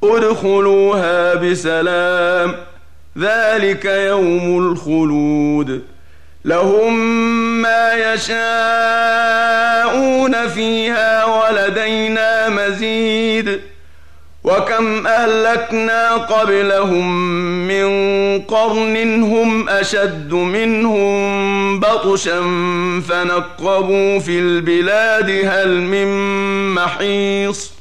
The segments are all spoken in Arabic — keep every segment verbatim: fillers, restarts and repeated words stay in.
ادخلوها بسلام ذلك يوم الخلود لهم ما يشاءون فيها ولدينا مزيد وكم أهلكنا قبلهم من قرن هم أشد منهم بطشا فنقبوا في البلاد هل من محيص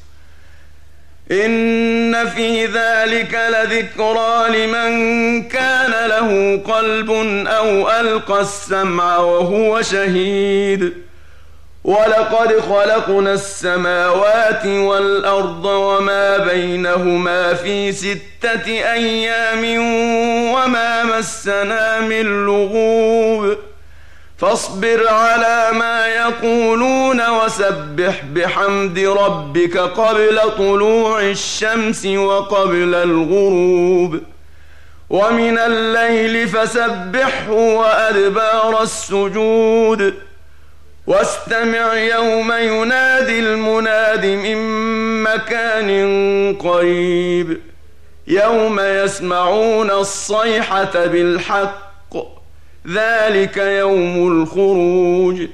إن في ذلك لذكرى لمن كان له قلب أو ألقى السمع وهو شهيد ولقد خلقنا السماوات والأرض وما بينهما في ستة أيام وما مسنا من لغوب فاصبر على ما يقولون وسبح بحمد ربك قبل طلوع الشمس وقبل الغروب ومن الليل فسبحه وأدبار السجود واستمع يوم ينادي المناد من مكان قريب يوم يسمعون الصيحة بالحق ذلك يوم الخروج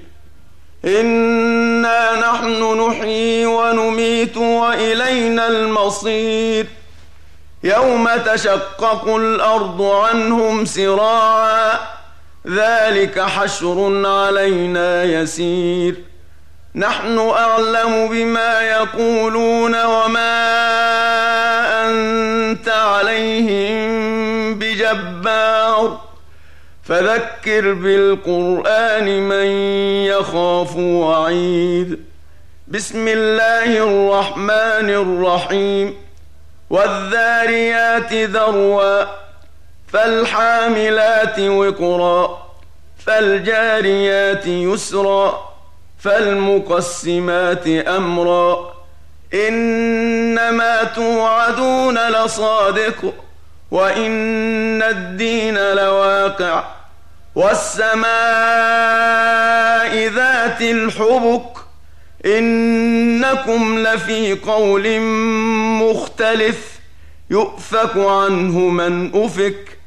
إنا نحن نحيي ونميت وإلينا المصير يوم تشقق الأرض عنهم سراعا ذلك حشر علينا يسير نحن أعلم بما يقولون وما أنت عليهم بجبار فذكر بالقرآن من يخاف وعيد بسم الله الرحمن الرحيم والذاريات ذروا فالحاملات وقرا فالجاريات يسرا فالمقسمات أمرا إنما توعدون لصادق وإن الدين لواقع والسماء ذات الحبك إنكم لفي قول مختلف يؤفك عنه من أفك